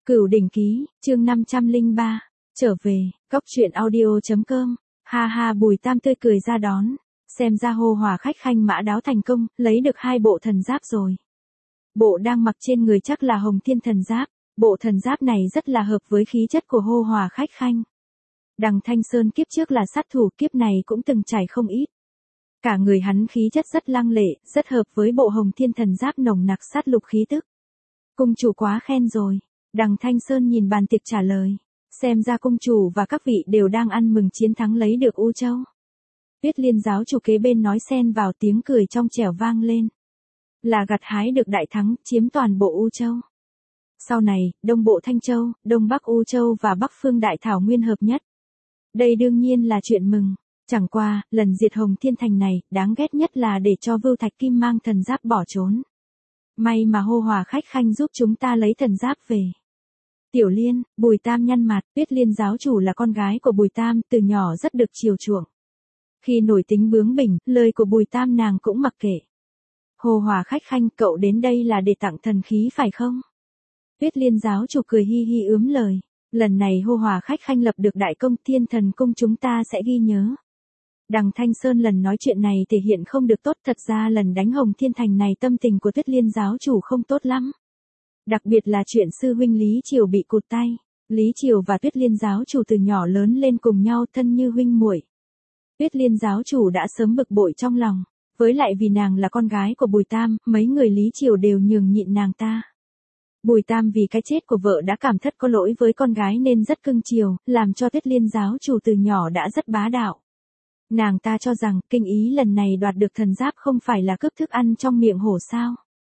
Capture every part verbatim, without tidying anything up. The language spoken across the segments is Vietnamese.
Cửu đỉnh ký, chương năm trăm lẻ ba, trở về, cóc truyện audio.com, ha ha. Bùi Tam tươi cười ra đón, xem ra hô hòa khách khanh mã đáo thành công, lấy được hai bộ thần giáp rồi. Bộ đang mặc trên người chắc là Hồng Thiên thần giáp, bộ thần giáp này rất là hợp với khí chất của hô hòa khách khanh. Đằng Thanh Sơn kiếp trước là sát thủ, kiếp này cũng từng trải không ít. Cả người hắn khí chất rất lăng lệ, rất hợp với bộ Hồng Thiên thần giáp nồng nặc sát lục khí tức. Cung chủ quá khen rồi. Đằng Thanh Sơn nhìn bàn tiệc trả lời, xem ra cung chủ và các vị đều đang ăn mừng chiến thắng lấy được U Châu. Tuyết Liên giáo chủ kế bên nói xen vào, tiếng cười trong trẻo vang lên. Là gặt hái được đại thắng, chiếm toàn bộ U Châu. Sau này, Đông Bộ Thanh Châu, Đông Bắc U Châu và Bắc Phương Đại Thảo Nguyên hợp nhất. Đây đương nhiên là chuyện mừng, chẳng qua, lần diệt Hồng Thiên Thành này, đáng ghét nhất là để cho Vưu Thạch Kim mang thần giáp bỏ trốn. May mà hô hòa khách khanh giúp chúng ta lấy thần giáp về. Tiểu Liên, Bùi Tam nhăn mặt, Tuyết Liên giáo chủ là con gái của Bùi Tam, từ nhỏ rất được chiều chuộng. Khi nổi tính bướng bỉnh, lời của Bùi Tam nàng cũng mặc kệ. Hô hòa khách khanh, cậu đến đây là để tặng thần khí phải không? Tuyết Liên giáo chủ cười hi hi ướm lời, lần này hô hòa khách khanh lập được đại công, Thiên Thần cung chúng ta sẽ ghi nhớ. Đằng Thanh Sơn lần nói chuyện này thể hiện không được tốt, thật ra lần đánh Hồng Thiên Thành này tâm tình của Tuyết Liên giáo chủ không tốt lắm. Đặc biệt là chuyện sư huynh Lý Triều bị cụt tay. Lý Triều và Tuyết Liên giáo chủ từ nhỏ lớn lên cùng nhau, thân như huynh muội. Tuyết Liên giáo chủ đã sớm bực bội trong lòng, với lại vì nàng là con gái của Bùi Tam, mấy người Lý Triều đều nhường nhịn nàng ta. Bùi Tam vì cái chết của vợ đã cảm thất có lỗi với con gái nên rất cưng chiều, làm cho Tuyết Liên giáo chủ từ nhỏ đã rất bá đạo. Nàng ta cho rằng, kinh ý lần này đoạt được thần giáp không phải là cướp thức ăn trong miệng hổ sao.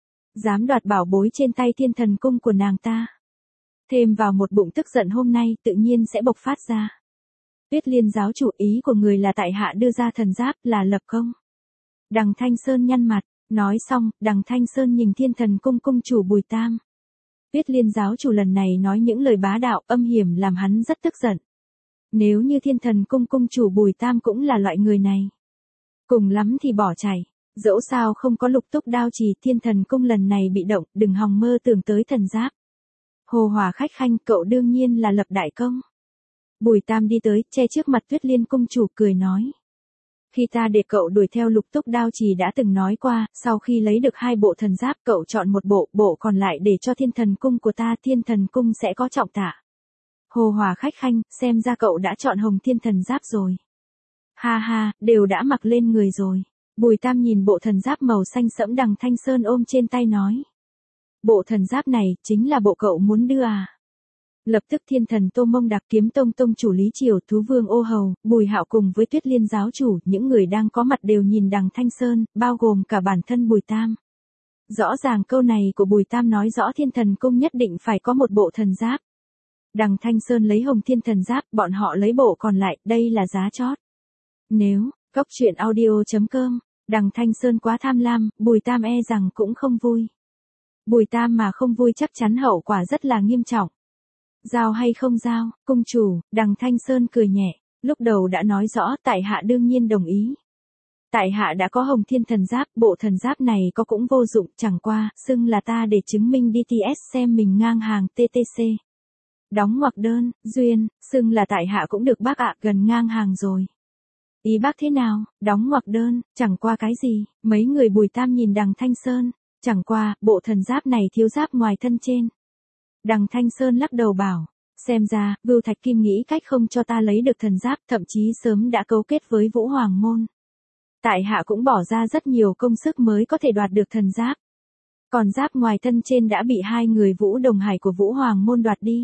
Dám đoạt bảo bối trên tay Thiên Thần cung của nàng ta. Thêm vào một bụng tức giận hôm nay tự nhiên sẽ bộc phát ra. Tuyết Liên giáo chủ, ý của người là tại hạ đưa ra thần giáp là lập công. Đằng Thanh Sơn nhăn mặt, nói xong, đằng Thanh Sơn nhìn Thiên Thần cung cung chủ Bùi Tam. Tuyết Liên giáo chủ lần này nói những lời bá đạo âm hiểm làm hắn rất tức giận. Nếu như Thiên Thần cung cung chủ Bùi Tam cũng là loại người này, cùng lắm thì bỏ chạy. Dẫu sao không có lục túc đao trì, Thiên Thần cung lần này bị động, đừng hòng mơ tưởng tới thần giáp. Hồ hòa khách khanh, cậu đương nhiên là lập đại công. Bùi Tam đi tới, che trước mặt Tuyết Liên cung chủ cười nói. Khi ta để cậu đuổi theo lục túc đao trì đã từng nói qua, sau khi lấy được hai bộ thần giáp cậu chọn một bộ, bộ còn lại để cho Thiên Thần cung của ta, Thiên Thần cung sẽ có trọng tạ. Hồ hòa khách khanh, xem ra cậu đã chọn Hồng Thiên thần giáp rồi. Ha ha, đều đã mặc lên người rồi. Bùi Tam nhìn bộ thần giáp màu xanh sẫm đằng Thanh Sơn ôm trên tay nói. Bộ thần giáp này, chính là bộ cậu muốn đưa à? Lập tức Thiên Thần Tô Mông Đặc, Kiếm Tông tông chủ Lý Triều, Thú Vương Ô Hầu, Bùi Hạo cùng với Tuyết Liên giáo chủ, những người đang có mặt đều nhìn đằng Thanh Sơn, bao gồm cả bản thân Bùi Tam. Rõ ràng câu này của Bùi Tam nói rõ Thiên Thần cung nhất định phải có một bộ thần giáp. Đằng Thanh Sơn lấy Hồng Thiên thần giáp, bọn họ lấy bộ còn lại, đây là giá chót. Nếu, cóc truyện audio.com, đằng Thanh Sơn quá tham lam, Bùi Tam e rằng cũng không vui. Bùi Tam mà không vui chắc chắn hậu quả rất là nghiêm trọng. Giao hay không giao, cung chủ, đằng Thanh Sơn cười nhẹ, lúc đầu đã nói rõ, tại hạ đương nhiên đồng ý. Tại hạ đã có Hồng Thiên thần giáp, bộ thần giáp này có cũng vô dụng, chẳng qua, xưng là ta để chứng minh đê tê ét xem mình ngang hàng tê tê xê. Đóng ngoặc đơn, duyên, xưng là tại hạ cũng được bác ạ, gần ngang hàng rồi. Ý bác thế nào, đóng ngoặc đơn, chẳng qua cái gì, mấy người Bùi Tam nhìn đằng Thanh Sơn, chẳng qua, bộ thần giáp này thiếu giáp ngoài thân trên. Đằng Thanh Sơn lắc đầu bảo, xem ra, Vưu Thạch Kim nghĩ cách không cho ta lấy được thần giáp, thậm chí sớm đã cấu kết với Vũ Hoàng môn. Tại hạ cũng bỏ ra rất nhiều công sức mới có thể đoạt được thần giáp. Còn giáp ngoài thân trên đã bị hai người Vũ Đồng Hải của Vũ Hoàng môn đoạt đi.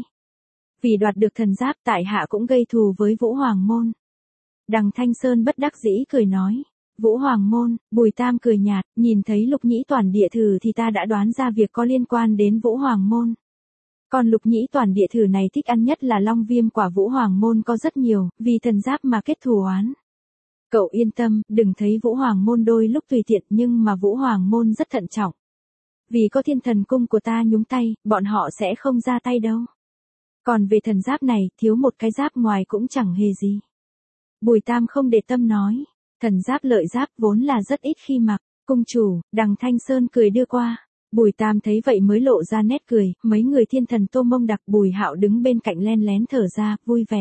Vì đoạt được thần giáp, tại hạ cũng gây thù với Vũ Hoàng môn. Đằng Thanh Sơn bất đắc dĩ cười nói, Vũ Hoàng môn, Bùi Tam cười nhạt, nhìn thấy Lục Nhĩ Toàn địa thử thì ta đã đoán ra việc có liên quan đến Vũ Hoàng môn. Còn Lục Nhĩ Toàn địa thử này thích ăn nhất là long viêm quả, Vũ Hoàng môn có rất nhiều, vì thần giáp mà kết thù oán. Cậu yên tâm, đừng thấy Vũ Hoàng môn đôi lúc tùy tiện, nhưng mà Vũ Hoàng môn rất thận trọng. Vì có Thiên Thần cung của ta nhúng tay, bọn họ sẽ không ra tay đâu. Còn về thần giáp này, thiếu một cái giáp ngoài cũng chẳng hề gì. Bùi Tam không để tâm nói, thần giáp lợi giáp vốn là rất ít khi mặc, cung chủ, đằng Thanh Sơn cười đưa qua. Bùi Tam thấy vậy mới lộ ra nét cười, mấy người thiên thần Tô Mông Đặc Bùi Hạo đứng bên cạnh len lén thở ra, vui vẻ.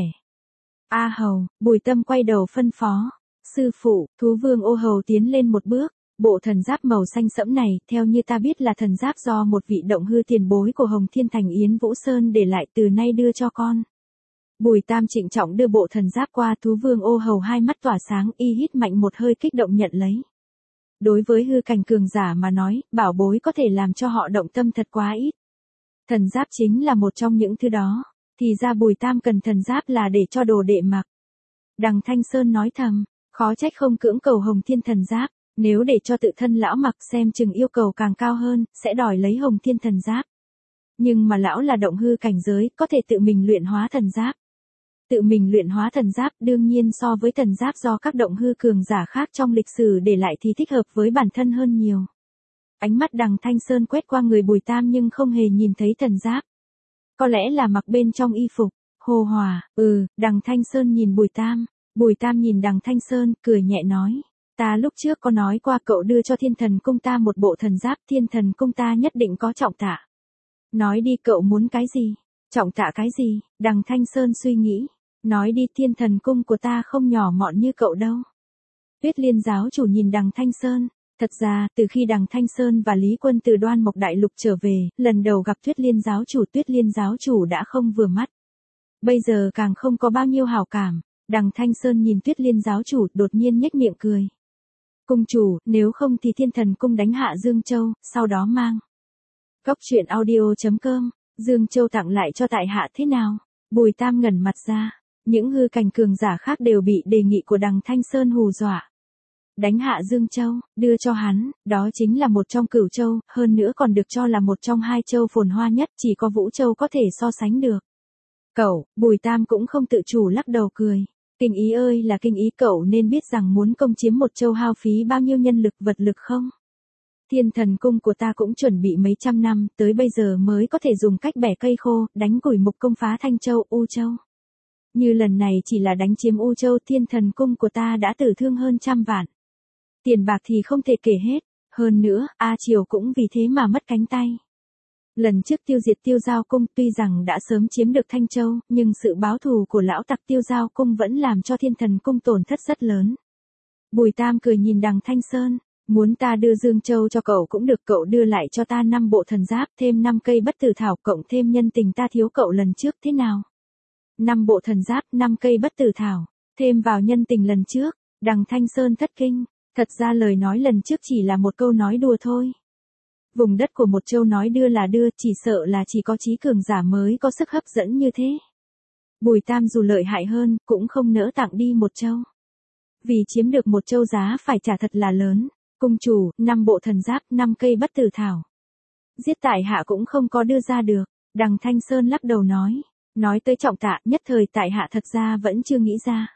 A Hầu, Bùi Tâm quay đầu phân phó. Sư phụ, thú vương Ô Hầu tiến lên một bước. Bộ thần giáp màu xanh sẫm này, theo như ta biết là thần giáp do một vị động hư tiền bối của Hồng Thiên Thành Yến Vũ Sơn để lại từ nay đưa cho con. Bùi Tam trịnh trọng đưa bộ thần giáp qua, thú vương Ô Hầu hai mắt tỏa sáng, y hít mạnh một hơi kích động nhận lấy. Đối với hư cảnh cường giả mà nói, bảo bối có thể làm cho họ động tâm thật quá ít. Thần giáp chính là một trong những thứ đó, thì ra Bùi Tam cần thần giáp là để cho đồ đệ mặc. Đằng Thanh Sơn nói thầm, khó trách không cưỡng cầu Hồng Thiên thần giáp, nếu để cho tự thân lão mặc xem chừng yêu cầu càng cao hơn, sẽ đòi lấy Hồng Thiên thần giáp. Nhưng mà lão là động hư cảnh giới, có thể tự mình luyện hóa thần giáp. Tự mình luyện hóa thần giáp đương nhiên so với thần giáp do các động hư cường giả khác trong lịch sử để lại thì thích hợp với bản thân hơn nhiều. Ánh mắt Đằng Thanh Sơn quét qua người Bùi Tam nhưng không hề nhìn thấy thần giáp. Có lẽ là mặc bên trong y phục. Hồ Hòa, ừ, Đằng Thanh Sơn nhìn Bùi Tam. Bùi Tam nhìn Đằng Thanh Sơn, cười nhẹ nói. Ta lúc trước có nói qua cậu đưa cho thiên thần cung ta một bộ thần giáp, thiên thần cung ta nhất định có trọng tạ. Nói đi cậu muốn cái gì? Trọng tạ cái gì? Đằng Thanh Sơn suy nghĩ. Nói đi, thiên thần cung của ta không nhỏ mọn như cậu đâu. Tuyết Liên giáo chủ nhìn Đằng Thanh Sơn. Thật ra, từ khi Đằng Thanh Sơn và Lý Quân từ Đoan Mộc Đại Lục trở về, lần đầu gặp Tuyết Liên giáo chủ, Tuyết Liên giáo chủ đã không vừa mắt. Bây giờ càng không có bao nhiêu hảo cảm. Đằng Thanh Sơn nhìn Tuyết Liên giáo chủ, đột nhiên nhếch miệng cười. Cung chủ, nếu không thì thiên thần cung đánh hạ Dương Châu, sau đó mang. Góc truyện audio chấm com, Dương Châu tặng lại cho tại hạ thế nào? Bùi Tam ngẩn mặt ra. Những hư cảnh cường giả khác đều bị đề nghị của Đằng Thanh Sơn hù dọa. Đánh hạ Dương Châu, đưa cho hắn, đó chính là một trong cửu châu, hơn nữa còn được cho là một trong hai châu phồn hoa nhất, chỉ có Vũ Châu có thể so sánh được. Cậu, Bùi Tam cũng không tự chủ lắc đầu cười. Kinh ý ơi là kinh ý, cậu nên biết rằng muốn công chiếm một châu hao phí bao nhiêu nhân lực vật lực không? Thiên thần cung của ta cũng chuẩn bị mấy trăm năm, tới bây giờ mới có thể dùng cách bẻ cây khô, đánh củi mục công phá Thanh Châu, U Châu. Như lần này chỉ là đánh chiếm U Châu, thiên thần cung của ta đã tử thương hơn trăm vạn. Tiền bạc thì không thể kể hết, hơn nữa, A Triều cũng vì thế mà mất cánh tay. Lần trước tiêu diệt Tiêu Giao cung tuy rằng đã sớm chiếm được Thanh Châu, nhưng sự báo thù của lão tặc Tiêu Giao cung vẫn làm cho thiên thần cung tổn thất rất lớn. Bùi Tam cười nhìn Đằng Thanh Sơn, muốn ta đưa Dương Châu cho cậu cũng được, cậu đưa lại cho ta năm bộ thần giáp, thêm năm cây bất tử thảo, cộng thêm nhân tình ta thiếu cậu lần trước thế nào? Năm bộ thần giáp, năm cây bất tử thảo, thêm vào nhân tình lần trước, Đằng Thanh Sơn thất kinh, thật ra lời nói lần trước chỉ là một câu nói đùa thôi. Vùng đất của một châu nói đưa là đưa, chỉ sợ là chỉ có trí cường giả mới có sức hấp dẫn như thế. Bùi Tam dù lợi hại hơn, cũng không nỡ tặng đi một châu. Vì chiếm được một châu giá phải trả thật là lớn. Cung chủ, năm bộ thần giáp, năm cây bất tử thảo. Giết tại hạ cũng không có đưa ra được. Đằng Thanh Sơn lắc đầu nói. Nói tới trọng tạ, nhất thời tại hạ thật ra vẫn chưa nghĩ ra.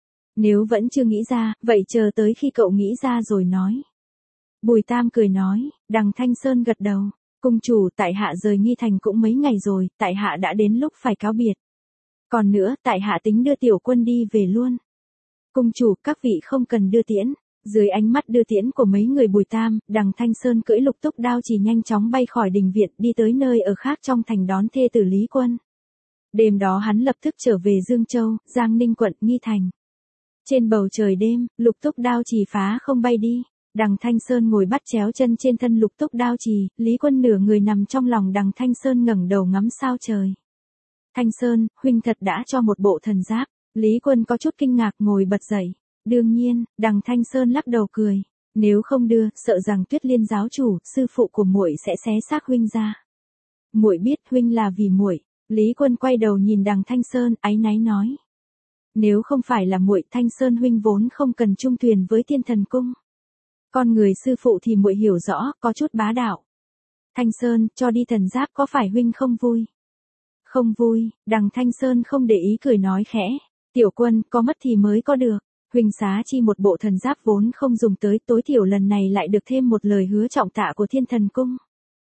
Nếu vẫn chưa nghĩ ra, vậy chờ tới khi cậu nghĩ ra rồi nói. Bùi Tam cười nói, Đằng Thanh Sơn gật đầu. Cung chủ, tại hạ rời Nghi Thành cũng mấy ngày rồi, tại hạ đã đến lúc phải cáo biệt. Còn nữa, tại hạ tính đưa tiểu quân đi về luôn. Cung chủ, các vị không cần đưa tiễn. Dưới ánh mắt đưa tiễn của mấy người Bùi Tam, Đằng Thanh Sơn cưỡi lục túc đao chỉ nhanh chóng bay khỏi đình viện đi tới nơi ở khác trong thành đón thê tử Lý Quân. Đêm đó hắn lập tức trở về Dương Châu, Giang Ninh quận Nghi Thành. Trên bầu trời đêm, lục túc đao chỉ phá không bay đi. Đằng Thanh Sơn ngồi bắt chéo chân trên thân lục túc đao trì, Lý Quân nửa người nằm trong lòng Đằng Thanh Sơn ngẩng đầu ngắm sao trời. Thanh Sơn, huynh thật đã cho một bộ thần giáp. Lý Quân có chút kinh ngạc ngồi bật dậy. Đương nhiên, Đằng Thanh Sơn lắc đầu cười. Nếu không đưa, sợ rằng Tuyết Liên giáo chủ, sư phụ của muội sẽ xé xác huynh ra. Muội biết huynh là vì muội. Lý Quân quay đầu nhìn Đằng Thanh Sơn, áy náy nói. Nếu không phải là muội, Thanh Sơn huynh vốn không cần chung thuyền với Thiên Thần cung. Con người sư phụ thì muội hiểu rõ, có chút bá đạo. Thanh Sơn, cho đi thần giáp có phải huynh không vui? Không vui, Đằng Thanh Sơn không để ý cười nói khẽ. Tiểu Quân, có mất thì mới có được. Huynh xá chi một bộ thần giáp vốn không dùng tới, tối thiểu lần này lại được thêm một lời hứa trọng tạ của Thiên Thần cung.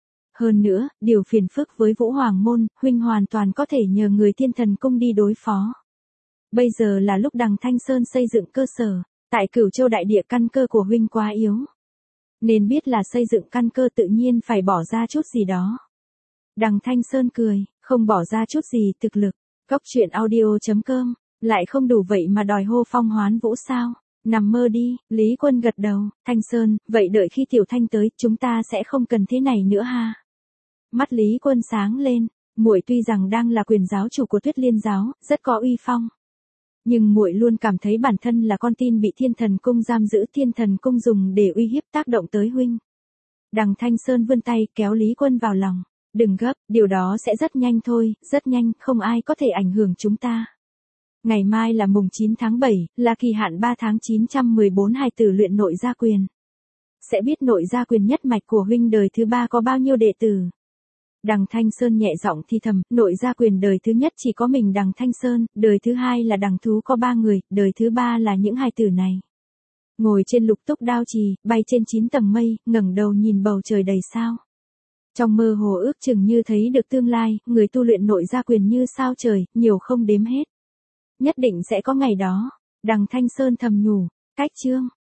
Hơn nữa, điều phiền phức với Vũ Hoàng môn, huynh hoàn toàn có thể nhờ người Thiên Thần cung đi đối phó. Bây giờ là lúc Đằng Thanh Sơn xây dựng cơ sở, tại Cửu Châu đại địa căn cơ của huynh quá yếu. Nên biết là xây dựng căn cơ tự nhiên phải bỏ ra chút gì đó. Đằng Thanh Sơn cười, không bỏ ra chút gì thực lực. Cốc truyện audio.com, lại không đủ vậy mà đòi hô phong hoán vũ sao? Nằm mơ đi, Lý Quân gật đầu, Thanh Sơn, vậy đợi khi Tiểu Thanh tới, chúng ta sẽ không cần thế này nữa ha. Mắt Lý Quân sáng lên, muội tuy rằng đang là quyền giáo chủ của Tuyết Liên giáo, rất có uy phong. Nhưng muội luôn cảm thấy bản thân là con tin bị Thiên Thần Cung giam giữ, Thiên Thần Cung dùng để uy hiếp tác động tới huynh. Đằng Thanh Sơn vươn tay kéo Lý Quân vào lòng, đừng gấp, điều đó sẽ rất nhanh thôi, rất nhanh, không ai có thể ảnh hưởng chúng ta. Ngày mai là mùng chín tháng bảy, là kỳ hạn ba tháng chín trăm mười bốn hài tử luyện nội gia quyền. Sẽ biết nội gia quyền nhất mạch của huynh đời thứ ba có bao nhiêu đệ tử. Đằng Thanh Sơn nhẹ giọng thì thầm, nội gia quyền đời thứ nhất chỉ có mình đằng Thanh Sơn, đời thứ hai là đằng Thú có ba người, đời thứ ba là những hài tử này. Ngồi trên lục túc đao trì, bay trên chín tầng mây, ngẩng đầu nhìn bầu trời đầy sao. Trong mơ hồ ước chừng như thấy được tương lai, người tu luyện nội gia quyền như sao trời, nhiều không đếm hết. Nhất định sẽ có ngày đó. Đằng Thanh Sơn thầm nhủ, cách chương.